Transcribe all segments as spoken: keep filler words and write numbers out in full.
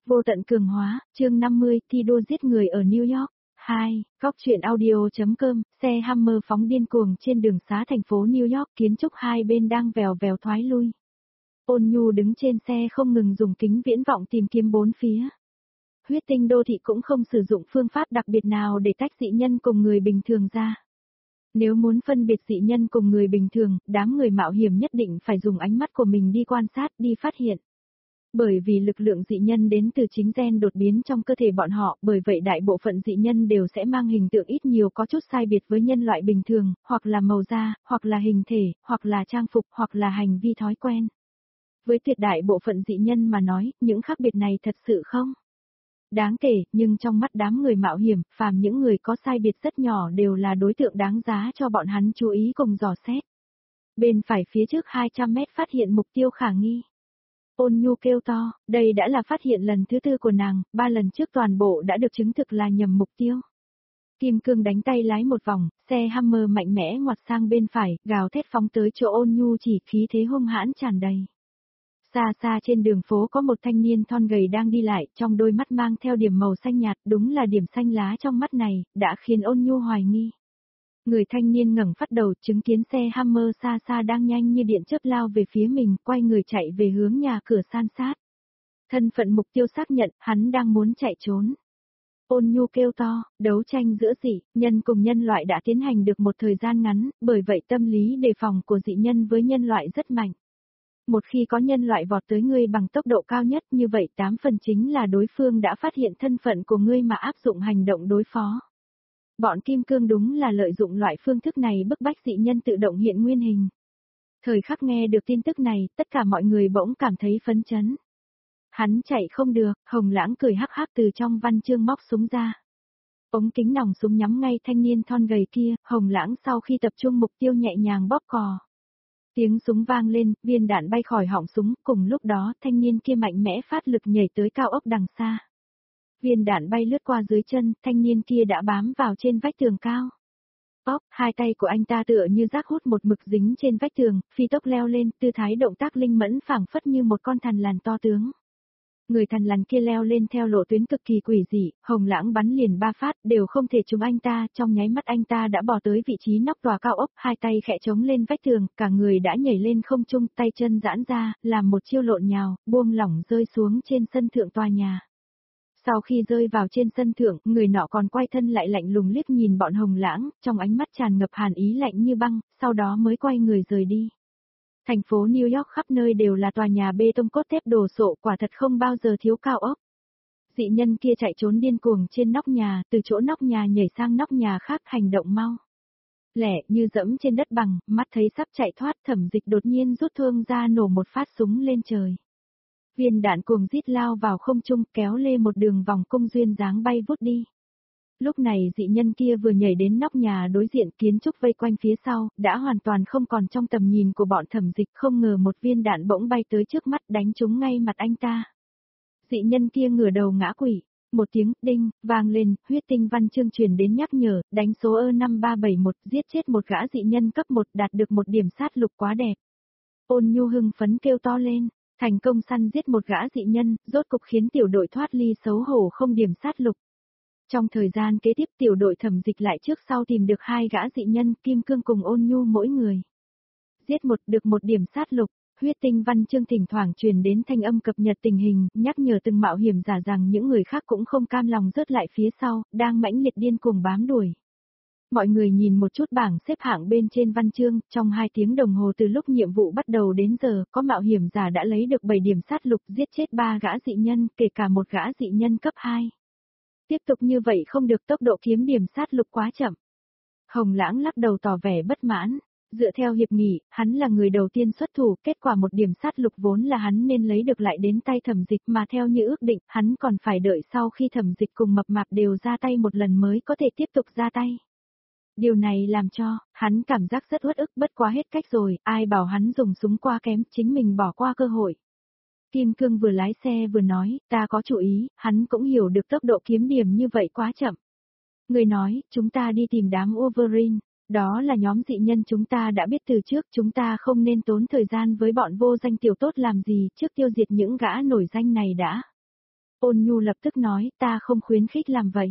Vô tận cường hóa, chương năm mươi, thi đua giết người ở New York. hai. Góc truyện audio.com, xe Hammer phóng điên cuồng trên đường xá thành phố New York, kiến trúc hai bên đang vèo vèo thoái lui. Ôn Nhu đứng trên xe không ngừng dùng kính viễn vọng tìm kiếm bốn phía. Huyết tinh đô thị cũng không sử dụng phương pháp đặc biệt nào để tách dị nhân cùng người bình thường ra. Nếu muốn phân biệt dị nhân cùng người bình thường, đám người mạo hiểm nhất định phải dùng ánh mắt của mình đi quan sát, đi phát hiện. Bởi vì lực lượng dị nhân đến từ chính gen đột biến trong cơ thể bọn họ, bởi vậy đại bộ phận dị nhân đều sẽ mang hình tượng ít nhiều có chút sai biệt với nhân loại bình thường, hoặc là màu da, hoặc là hình thể, hoặc là trang phục, hoặc là hành vi thói quen. Với tuyệt đại bộ phận dị nhân mà nói, những khác biệt này thật sự không đáng kể, nhưng trong mắt đám người mạo hiểm, phàm những người có sai biệt rất nhỏ đều là đối tượng đáng giá cho bọn hắn chú ý cùng dò xét. Bên phải phía trước hai trăm mét phát hiện mục tiêu khả nghi. Ôn Nhu kêu to, đây đã là phát hiện lần thứ tư của nàng, ba lần trước toàn bộ đã được chứng thực là nhầm mục tiêu. Kim Cương đánh tay lái một vòng, xe Hammer mạnh mẽ ngoặt sang bên phải, gào thét phóng tới chỗ Ôn Nhu chỉ khí thế hung hãn tràn đầy. Xa xa trên đường phố có một thanh niên thon gầy đang đi lại, trong đôi mắt mang theo điểm màu xanh nhạt, đúng là điểm xanh lá trong mắt này, đã khiến Ôn Nhu hoài nghi. Người thanh niên ngẩng phát đầu, chứng kiến xe Hammer xa xa đang nhanh như điện chớp lao về phía mình, quay người chạy về hướng nhà cửa san sát. Thân phận mục tiêu xác nhận, hắn đang muốn chạy trốn. Ôn Nhu kêu to, đấu tranh giữa dị nhân cùng nhân loại đã tiến hành được một thời gian ngắn, bởi vậy tâm lý đề phòng của dị nhân với nhân loại rất mạnh. Một khi có nhân loại vọt tới ngươi bằng tốc độ cao nhất như vậy tám phần chính là đối phương đã phát hiện thân phận của ngươi mà áp dụng hành động đối phó. Bọn Kim Cương đúng là lợi dụng loại phương thức này bức bách dị nhân tự động hiện nguyên hình. Thời khắc nghe được tin tức này, tất cả mọi người bỗng cảm thấy phấn chấn. Hắn chạy không được, Hồng Lãng cười hắc hắc từ trong văn chương móc súng ra. Ống kính nòng súng nhắm ngay thanh niên thon gầy kia, Hồng Lãng sau khi tập trung mục tiêu nhẹ nhàng bóp cò. Tiếng súng vang lên, viên đạn bay khỏi họng súng, cùng lúc đó thanh niên kia mạnh mẽ phát lực nhảy tới cao ốc đằng xa. Viên đạn bay lướt qua dưới chân, thanh niên kia đã bám vào trên vách tường cao. Ốc, hai tay của anh ta tựa như rác hút một mực dính trên vách tường, phi tốc leo lên, tư thái động tác linh mẫn phảng phất như một con thằn lằn to tướng. Người thằn lằn kia leo lên theo lộ tuyến cực kỳ quỷ dị, Hồng Lãng bắn liền ba phát, đều không thể trúng anh ta, trong nháy mắt anh ta đã bỏ tới vị trí nóc tòa cao ốc, hai tay khẽ chống lên vách tường, cả người đã nhảy lên không trung, tay chân giãn ra, làm một chiêu lộn nhào, buông lỏng rơi xuống trên sân thượng tòa nhà. Sau khi rơi vào trên sân thượng, người nọ còn quay thân lại lạnh lùng liếc nhìn bọn Hồng Lãng, trong ánh mắt tràn ngập hàn ý lạnh như băng, sau đó mới quay người rời đi. Thành phố New York khắp nơi đều là tòa nhà bê tông cốt thép đồ sộ, quả thật không bao giờ thiếu cao ốc. Dị nhân kia chạy trốn điên cuồng trên nóc nhà, từ chỗ nóc nhà nhảy sang nóc nhà khác, hành động mau lẻ như dẫm trên đất bằng, mắt thấy sắp chạy thoát, Thẩm Dịch đột nhiên rút thương ra nổ một phát súng lên trời. Viên đạn cuồng rít lao vào không trung, kéo lê một đường vòng cung duyên dáng bay vút đi. Lúc này dị nhân kia vừa nhảy đến nóc nhà đối diện, kiến trúc vây quanh phía sau, đã hoàn toàn không còn trong tầm nhìn của bọn Thẩm Dịch, không ngờ một viên đạn bỗng bay tới trước mắt đánh trúng ngay mặt anh ta. Dị nhân kia ngửa đầu ngã quỵ, một tiếng đinh vang lên, huyết tinh văn chương truyền đến nhắc nhở, đánh số ơ năm ba bảy một, giết chết một gã dị nhân cấp một, đạt được một điểm sát lục quá đẹp. Ôn Nhu hưng phấn kêu to lên, thành công săn giết một gã dị nhân, rốt cục khiến tiểu đội thoát ly xấu hổ không điểm sát lục. Trong thời gian kế tiếp tiểu đội Thẩm Dịch lại trước sau tìm được hai gã dị nhân, Kim Cương cùng Ôn Nhu mỗi người. Giết một được một điểm sát lục, huyết tinh văn chương thỉnh thoảng truyền đến thanh âm cập nhật tình hình, nhắc nhở từng mạo hiểm giả rằng những người khác cũng không cam lòng rớt lại phía sau, đang mãnh liệt điên cuồng bám đuổi. Mọi người nhìn một chút bảng xếp hạng bên trên văn chương, trong hai tiếng đồng hồ từ lúc nhiệm vụ bắt đầu đến giờ, có mạo hiểm giả đã lấy được bảy điểm sát lục, giết chết ba gã dị nhân, kể cả một gã dị nhân cấp hai. Tiếp tục như vậy không được, tốc độ kiếm điểm sát lục quá chậm. Hồng Lãng lắc đầu tỏ vẻ bất mãn. Dựa theo hiệp nghị, hắn là người đầu tiên xuất thủ, kết quả một điểm sát lục vốn là hắn nên lấy được lại đến tay Thẩm Dịch, mà theo như ước định, hắn còn phải đợi sau khi Thẩm Dịch cùng Mập Mạp đều ra tay một lần mới có thể tiếp tục ra tay. Điều này làm cho hắn cảm giác rất uất ức, bất quá hết cách rồi, ai bảo hắn dùng súng qua kém, chính mình bỏ qua cơ hội. Kim Cương vừa lái xe vừa nói, ta có chủ ý, hắn cũng hiểu được tốc độ kiếm điểm như vậy quá chậm. Người nói, chúng ta đi tìm đám Wolverine, đó là nhóm dị nhân chúng ta đã biết từ trước, chúng ta không nên tốn thời gian với bọn vô danh tiểu tốt làm gì, trước tiêu diệt những gã nổi danh này đã. Ôn Nhu lập tức nói, ta không khuyến khích làm vậy.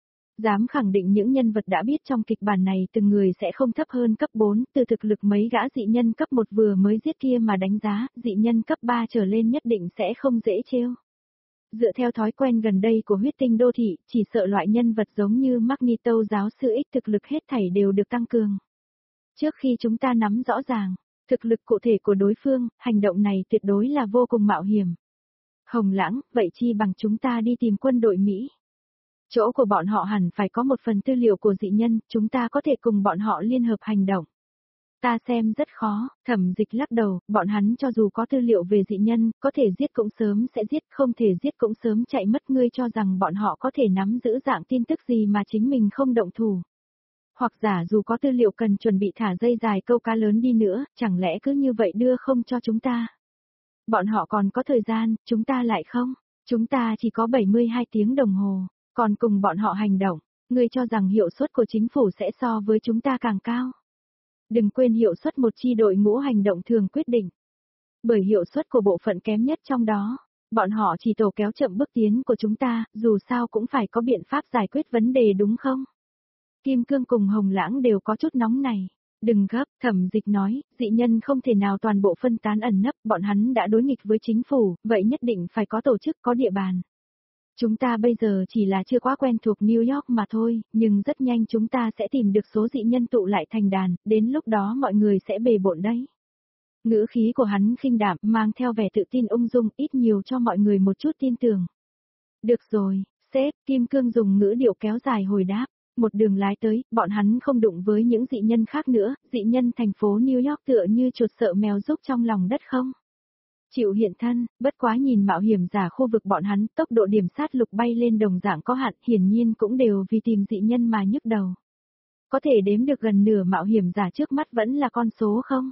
Dám khẳng định những nhân vật đã biết trong kịch bản này từng người sẽ không thấp hơn cấp bốn, từ thực lực mấy gã dị nhân cấp một vừa mới giết kia mà đánh giá, dị nhân cấp ba trở lên nhất định sẽ không dễ trêu. Dựa theo thói quen gần đây của huyết tinh đô thị, chỉ sợ loại nhân vật giống như Magneto giáo sư X thực lực hết thảy đều được tăng cường. Trước khi chúng ta nắm rõ ràng, thực lực cụ thể của đối phương, hành động này tuyệt đối là vô cùng mạo hiểm. Hồng Lãng, vậy chi bằng chúng ta đi tìm quân đội Mỹ. Chỗ của bọn họ hẳn phải có một phần tư liệu của dị nhân, chúng ta có thể cùng bọn họ liên hợp hành động. Ta xem rất khó, Thẩm Dịch lắc đầu, bọn hắn cho dù có tư liệu về dị nhân, có thể giết cũng sớm sẽ giết, không thể giết cũng sớm chạy mất. Ngươi cho rằng bọn họ có thể nắm giữ dạng tin tức gì mà chính mình không động thủ. Hoặc giả dù có tư liệu cần chuẩn bị thả dây dài câu cá lớn đi nữa, chẳng lẽ cứ như vậy đưa không cho chúng ta. Bọn họ còn có thời gian, chúng ta lại không. Chúng ta chỉ có bảy mươi hai tiếng đồng hồ, còn cùng bọn họ hành động. Ngươi cho rằng hiệu suất của chính phủ sẽ so với chúng ta càng cao. Đừng quên hiệu suất một chi đội ngũ hành động thường quyết định. Bởi hiệu suất của bộ phận kém nhất trong đó, bọn họ chỉ tổ kéo chậm bước tiến của chúng ta, dù sao cũng phải có biện pháp giải quyết vấn đề đúng không? Kim Cương cùng Hồng Lãng đều có chút nóng này. Đừng gấp, Thẩm Dịch nói, dị nhân không thể nào toàn bộ phân tán ẩn nấp, bọn hắn đã đối nghịch với chính phủ, vậy nhất định phải có tổ chức, có địa bàn. Chúng ta bây giờ chỉ là chưa quá quen thuộc New York mà thôi, nhưng rất nhanh chúng ta sẽ tìm được số dị nhân tụ lại thành đàn, đến lúc đó mọi người sẽ bề bộn đấy. Ngữ khí của hắn khinh đạm, mang theo vẻ tự tin ung dung, ít nhiều cho mọi người một chút tin tưởng. Được rồi, sếp, Kim Cương dùng ngữ điệu kéo dài hồi đáp. Một đường lái tới, bọn hắn không đụng với những dị nhân khác nữa, dị nhân thành phố New York tựa như chuột sợ mèo rúc trong lòng đất không. Chịu hiện thân, bất quá nhìn mạo hiểm giả khu vực bọn hắn, tốc độ điểm sát lục bay lên đồng dạng có hạn, hiển nhiên cũng đều vì tìm dị nhân mà nhức đầu. Có thể đếm được gần nửa mạo hiểm giả trước mắt vẫn là con số không?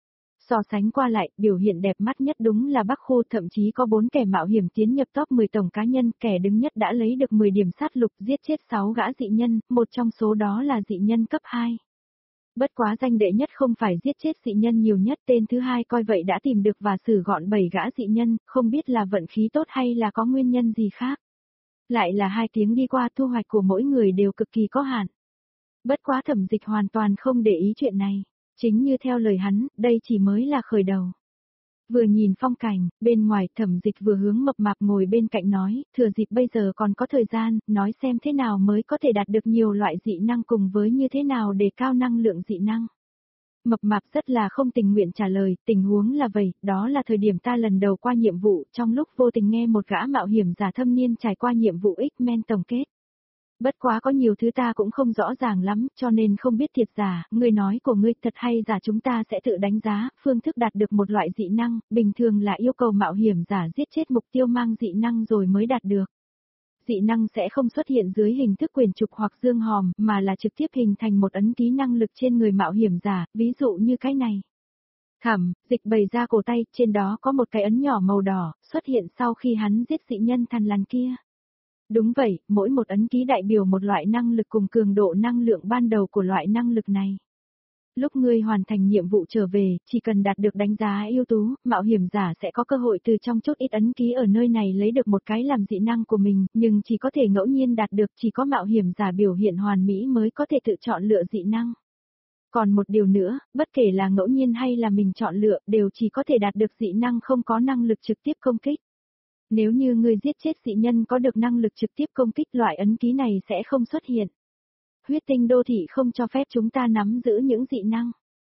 So sánh qua lại, biểu hiện đẹp mắt nhất đúng là Bắc Khu, thậm chí có bốn kẻ mạo hiểm tiến nhập top mười tổng cá nhân, kẻ đứng nhất đã lấy được mười điểm sát lục, giết chết sáu gã dị nhân, một trong số đó là dị nhân cấp hai. Bất quá danh đệ nhất không phải giết chết dị nhân nhiều nhất, tên thứ hai coi vậy đã tìm được và xử gọn bảy gã dị nhân, không biết là vận khí tốt hay là có nguyên nhân gì khác. Lại là hai tiếng đi qua, thu hoạch của mỗi người đều cực kỳ có hạn. Bất quá Thẩm Dịch hoàn toàn không để ý chuyện này. Chính như theo lời hắn, đây chỉ mới là khởi đầu. Vừa nhìn phong cảnh, bên ngoài Thẩm Dịch vừa hướng Mập Mạp ngồi bên cạnh nói, thừa dịp bây giờ còn có thời gian, nói xem thế nào mới có thể đạt được nhiều loại dị năng cùng với như thế nào để cao năng lượng dị năng. Mập Mạp rất là không tình nguyện trả lời, tình huống là vậy, đó là thời điểm ta lần đầu qua nhiệm vụ, trong lúc vô tình nghe một gã mạo hiểm giả thâm niên trải qua nhiệm vụ X-Men tổng kết. Bất quá có nhiều thứ ta cũng không rõ ràng lắm, cho nên không biết thiệt giả, người nói của ngươi thật hay giả chúng ta sẽ tự đánh giá, phương thức đạt được một loại dị năng, bình thường là yêu cầu mạo hiểm giả giết chết mục tiêu mang dị năng rồi mới đạt được. Dị năng sẽ không xuất hiện dưới hình thức quyền trục hoặc dương hòm, mà là trực tiếp hình thành một ấn ký năng lực trên người mạo hiểm giả, ví dụ như cái này. Thẩm Dịch bày ra cổ tay, trên đó có một cái ấn nhỏ màu đỏ, xuất hiện sau khi hắn giết dị nhân thằn lằn kia. Đúng vậy, mỗi một ấn ký đại biểu một loại năng lực cùng cường độ năng lượng ban đầu của loại năng lực này. Lúc ngươi hoàn thành nhiệm vụ trở về, chỉ cần đạt được đánh giá ưu tú, mạo hiểm giả sẽ có cơ hội từ trong chút ít ấn ký ở nơi này lấy được một cái làm dị năng của mình, nhưng chỉ có thể ngẫu nhiên đạt được, chỉ có mạo hiểm giả biểu hiện hoàn mỹ mới có thể tự chọn lựa dị năng. Còn một điều nữa, bất kể là ngẫu nhiên hay là mình chọn lựa, đều chỉ có thể đạt được dị năng không có năng lực trực tiếp công kích. Nếu như ngươi giết chết dị nhân có được năng lực trực tiếp công kích, loại ấn ký này sẽ không xuất hiện. Huyết tinh đô thị không cho phép chúng ta nắm giữ những dị năng.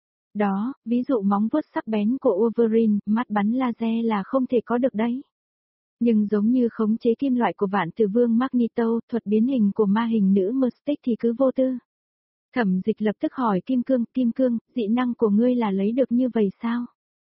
Đó, ví dụ móng vuốt sắc bén của Wolverine, mắt bắn laser là không thể có được đấy. Nhưng giống như khống chế kim loại của Vạn Tử Vương Magneto, thuật biến hình của ma hình nữ Mystique thì cứ vô tư. Thẩm Dịch lập tức hỏi Kim Cương, Kim Cương, dị năng của ngươi là lấy được như vậy sao?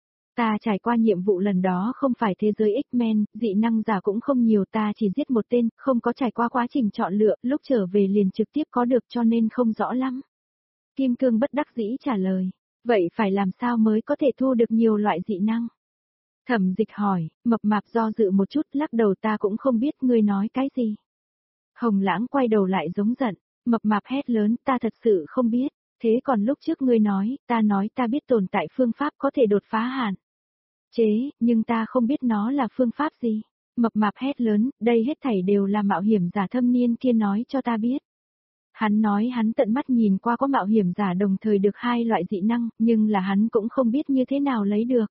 Ta trải qua nhiệm vụ lần đó không phải thế giới X-Men, dị năng giả cũng không nhiều, ta chỉ giết một tên, không có trải qua quá trình chọn lựa, lúc trở về liền trực tiếp có được cho nên không rõ lắm. Kim Cương bất đắc dĩ trả lời, vậy phải làm sao mới có thể thu được nhiều loại dị năng? Thẩm Dịch hỏi, Mập Mạp do dự một chút, lắc đầu, ta cũng không biết ngươi nói cái gì. Hồng Lãng quay đầu lại giống giận, Mập Mạp hét lớn, ta thật sự không biết, thế còn lúc trước ngươi nói, ta nói ta biết tồn tại phương pháp có thể đột phá hạn chế, nhưng ta không biết nó là phương pháp gì. Mập mạp hét lớn, đây hết thảy đều là mạo hiểm giả thâm niên kia nói cho ta biết. Hắn nói hắn tận mắt nhìn qua có mạo hiểm giả đồng thời được hai loại dị năng, nhưng là hắn cũng không biết như thế nào lấy được.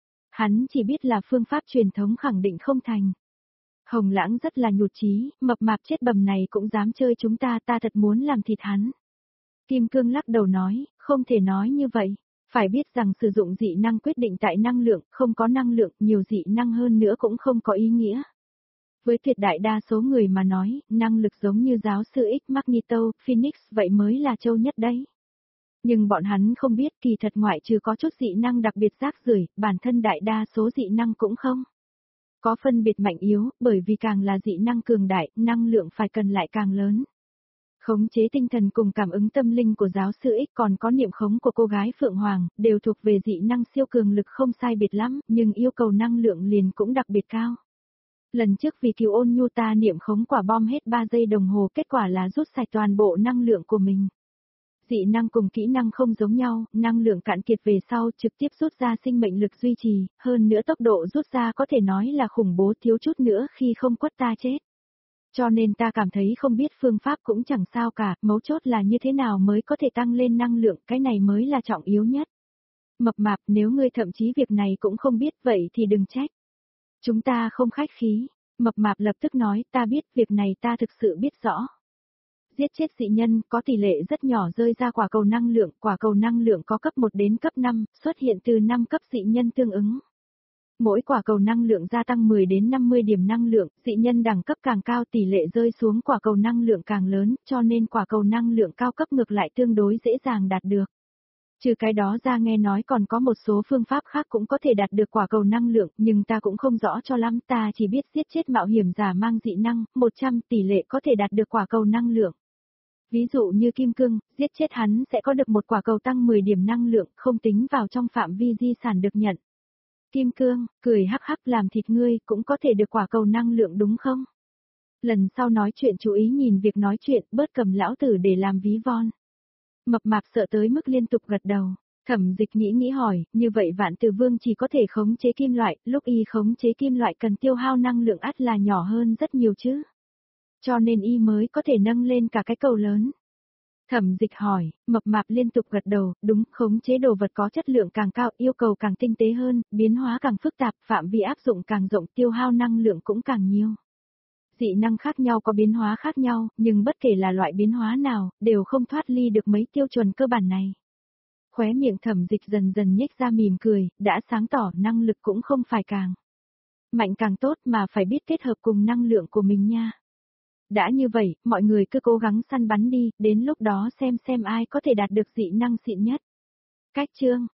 Hắn chỉ biết là phương pháp truyền thống khẳng định không thành. Hồng Lãng rất là nhụt chí, mập mạp chết bầm này cũng dám chơi chúng ta, ta thật muốn làm thịt hắn. Kim Cương lắc đầu nói, không thể nói như vậy. Phải biết rằng sử dụng dị năng quyết định tại năng lượng, không có năng lượng, nhiều dị năng hơn nữa cũng không có ý nghĩa. Với tuyệt đại đa số người mà nói, năng lực giống như giáo sư X Magneto, Phoenix vậy mới là châu nhất đấy. Nhưng bọn hắn không biết kỳ thật ngoại trừ có chút dị năng đặc biệt rác rưởi, bản thân đại đa số dị năng cũng không có phân biệt mạnh yếu, bởi vì càng là dị năng cường đại, năng lượng phải cần lại càng lớn. Khống chế tinh thần cùng cảm ứng tâm linh của giáo sư X còn có niệm khống của cô gái Phượng Hoàng, đều thuộc về dị năng siêu cường lực không sai biệt lắm, nhưng yêu cầu năng lượng liền cũng đặc biệt cao. Lần trước vì cứu Ôn Nhu ta niệm khống quả bom hết ba giây đồng hồ, kết quả là rút sạch toàn bộ năng lượng của mình. Dị năng cùng kỹ năng không giống nhau, năng lượng cạn kiệt về sau trực tiếp rút ra sinh mệnh lực duy trì, hơn nữa tốc độ rút ra có thể nói là khủng bố, thiếu chút nữa khi không quất ta chết. Cho nên ta cảm thấy không biết phương pháp cũng chẳng sao cả, mấu chốt là như thế nào mới có thể tăng lên năng lượng, cái này mới là trọng yếu nhất. Mập mạp, nếu ngươi thậm chí việc này cũng không biết vậy thì đừng trách. Chúng ta không khách khí. Mập mạp lập tức nói, ta biết việc này ta thực sự biết rõ. Giết chết dị nhân có tỷ lệ rất nhỏ rơi ra quả cầu năng lượng, quả cầu năng lượng có cấp một đến cấp năm, xuất hiện từ năm cấp dị nhân tương ứng. Mỗi quả cầu năng lượng gia tăng mười đến năm mươi điểm năng lượng, dị nhân đẳng cấp càng cao tỷ lệ rơi xuống quả cầu năng lượng càng lớn, cho nên quả cầu năng lượng cao cấp ngược lại tương đối dễ dàng đạt được. Trừ cái đó ra nghe nói còn có một số phương pháp khác cũng có thể đạt được quả cầu năng lượng, nhưng ta cũng không rõ cho lắm, ta chỉ biết giết chết mạo hiểm giả mang dị năng, một trăm tỷ lệ có thể đạt được quả cầu năng lượng. Ví dụ như Kim Cương, giết chết hắn sẽ có được một quả cầu tăng mười điểm năng lượng, không tính vào trong phạm vi di sản được nhận. Kim Cương, cười hắc hắc, làm thịt ngươi, cũng có thể được quả cầu năng lượng đúng không? Lần sau nói chuyện chú ý nhìn việc nói chuyện, bớt cầm lão tử để làm ví von. Mập mạp sợ tới mức liên tục gật đầu. Thẩm Dịch nghĩ nghĩ hỏi, như vậy Vạn Từ Vương chỉ có thể khống chế kim loại, lúc y khống chế kim loại cần tiêu hao năng lượng ắt là nhỏ hơn rất nhiều chứ. Cho nên y mới có thể nâng lên cả cái cầu lớn. Thẩm Dịch hỏi, mập mạp liên tục gật đầu, đúng, khống chế đồ vật có chất lượng càng cao, yêu cầu càng tinh tế hơn, biến hóa càng phức tạp, phạm vi áp dụng càng rộng, tiêu hao năng lượng cũng càng nhiều. Dị năng khác nhau có biến hóa khác nhau, nhưng bất kể là loại biến hóa nào, đều không thoát ly được mấy tiêu chuẩn cơ bản này. Khóe miệng Thẩm Dịch dần dần nhếch ra mỉm cười, đã sáng tỏ năng lực cũng không phải càng mạnh càng tốt mà phải biết kết hợp cùng năng lượng của mình nha. Đã như vậy, mọi người cứ cố gắng săn bắn đi, đến lúc đó xem xem ai có thể đạt được dị năng xịn nhất. Cách chương